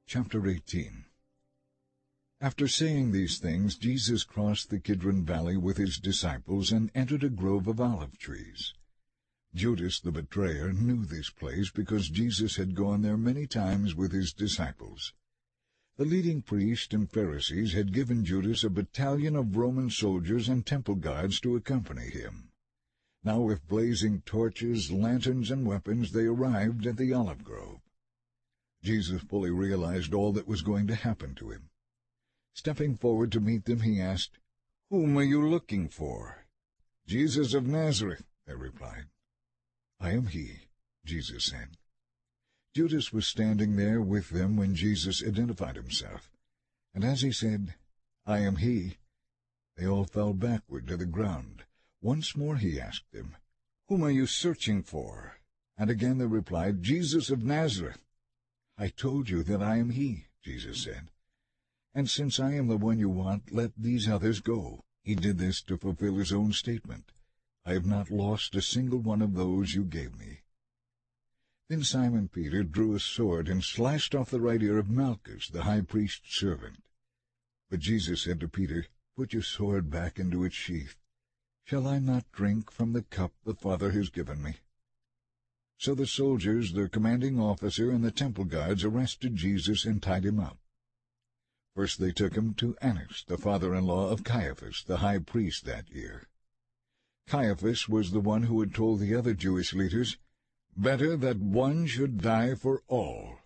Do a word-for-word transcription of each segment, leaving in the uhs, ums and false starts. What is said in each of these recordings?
Chapter eighteen. After saying these things, Jesus crossed the Kidron Valley with his disciples and entered a grove of olive trees. Judas the betrayer knew this place because Jesus had gone there many times with his disciples. The leading priests and Pharisees had given Judas a battalion of Roman soldiers and temple guards to accompany him. Now with blazing torches, lanterns, and weapons they arrived at the olive grove. Jesus fully realized all that was going to happen to him. Stepping forward to meet them, he asked, "Whom are you looking for?" "Jesus of Nazareth," they replied. "I am he," Jesus said. Judas was standing there with them when Jesus identified himself, and as he said, "I am he," they all fell backward to the ground. Once more he asked them, "Whom are you searching for?" And again they replied, "Jesus of Nazareth." "I told you that I am he," Jesus said. "And since I am the one you want, let these others go." He did this to fulfill his own statement, "I have not lost a single one of those you gave me." Then Simon Peter drew a sword and slashed off the right ear of Malchus, the high priest's servant. But Jesus said to Peter, "Put your sword back into its sheath. Shall I not drink from the cup the Father has given me?" So the soldiers, their commanding officer, and the temple guards arrested Jesus and tied him up. First they took him to Annas, the father-in-law of Caiaphas, the high priest that year. Caiaphas was the one who had told the other Jewish leaders, "Better that one should die for all."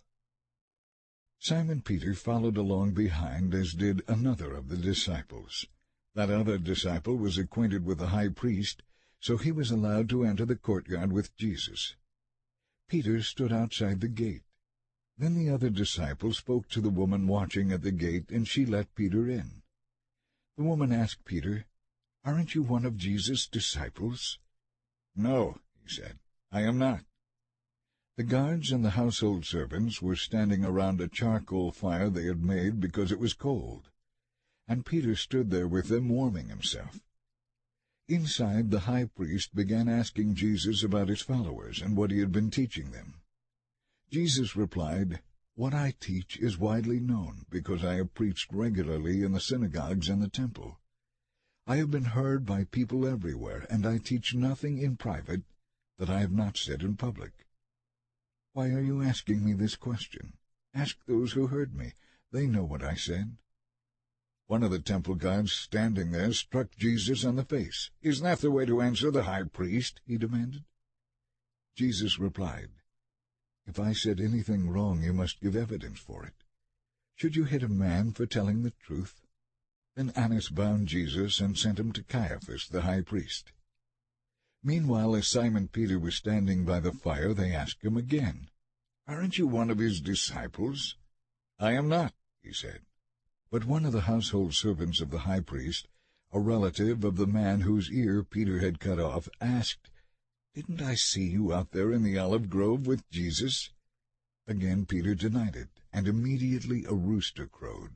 Simon Peter followed along behind, as did another of the disciples. That other disciple was acquainted with the high priest, so he was allowed to enter the courtyard with Jesus. Peter stood outside the gate. Then the other disciple spoke to the woman watching at the gate, and she let Peter in. The woman asked Peter, "Aren't you one of Jesus' disciples?" "No," he said, "I am not." The guards and the household servants were standing around a charcoal fire they had made because it was cold, and Peter stood there with them warming himself. Inside, the high priest began asking Jesus about his followers and what he had been teaching them. Jesus replied, "What I teach is widely known, because I have preached regularly in the synagogues and the temple. I have been heard by people everywhere, and I teach nothing in private that I have not said in public." "Why are you asking me this question? Ask those who heard me. They know what I said." One of the temple guards standing there struck Jesus on the face. "Is that the way to answer the high priest?" he demanded. Jesus replied, "If I said anything wrong, you must give evidence for it. Should you hit a man for telling the truth?" Then Annas bound Jesus and sent him to Caiaphas, the high priest. Meanwhile, as Simon Peter was standing by the fire, they asked him again, "Aren't you one of his disciples?" "I am not," he said. But one of the household servants of the high priest, a relative of the man whose ear Peter had cut off, asked, "Didn't I see you out there in the olive grove with Jesus?" Again Peter denied it, and immediately a rooster crowed.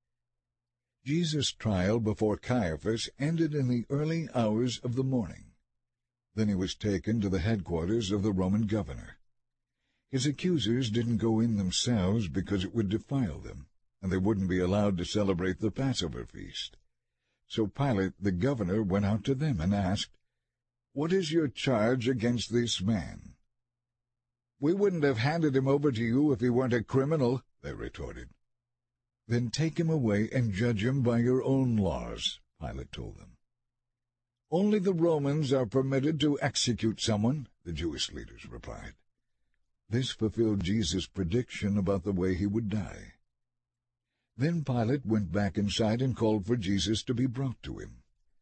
Jesus' trial before Caiaphas ended in the early hours of the morning. Then he was taken to the headquarters of the Roman governor. His accusers didn't go in themselves because it would defile them, and they wouldn't be allowed to celebrate the Passover feast. So Pilate, the governor, went out to them and asked, "What is your charge against this man?" "We wouldn't have handed him over to you if he weren't a criminal," they retorted. "Then take him away and judge him by your own laws," Pilate told them. "Only the Romans are permitted to execute someone," the Jewish leaders replied. This fulfilled Jesus' prediction about the way he would die. Then Pilate went back inside and called for Jesus to be brought to him.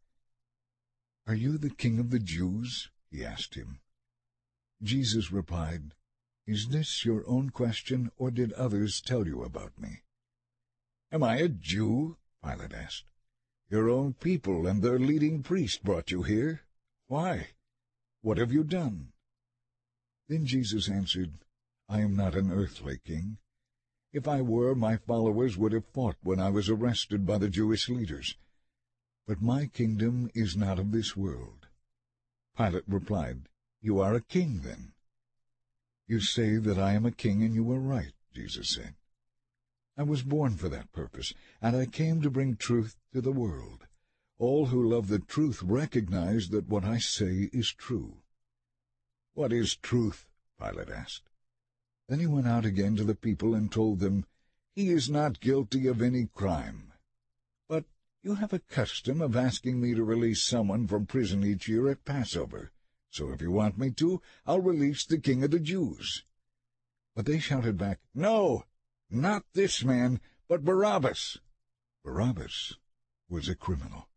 "Are you the king of the Jews?" he asked him. Jesus replied, "Is this your own question, or did others tell you about me?" "Am I a Jew?" Pilate asked. "Your own people and their leading priest brought you here. Why? What have you done?" Then Jesus answered, "I am not an earthly king. If I were, my followers would have fought when I was arrested by the Jewish leaders. But my kingdom is not of this world." Pilate replied, "You are a king, then." "You say that I am a king, and you are right," Jesus said. I was born for that purpose, and I came to bring truth to the world. All who love the truth recognize that what I say is true." "What is truth?" Pilate asked. Then he went out again to the people and told them, "He is not guilty of any crime. But you have a custom of asking me to release someone from prison each year at Passover. So if you want me to, I'll release the King of the Jews." But they shouted back, "No, not this man, but Barabbas." Barabbas was a criminal.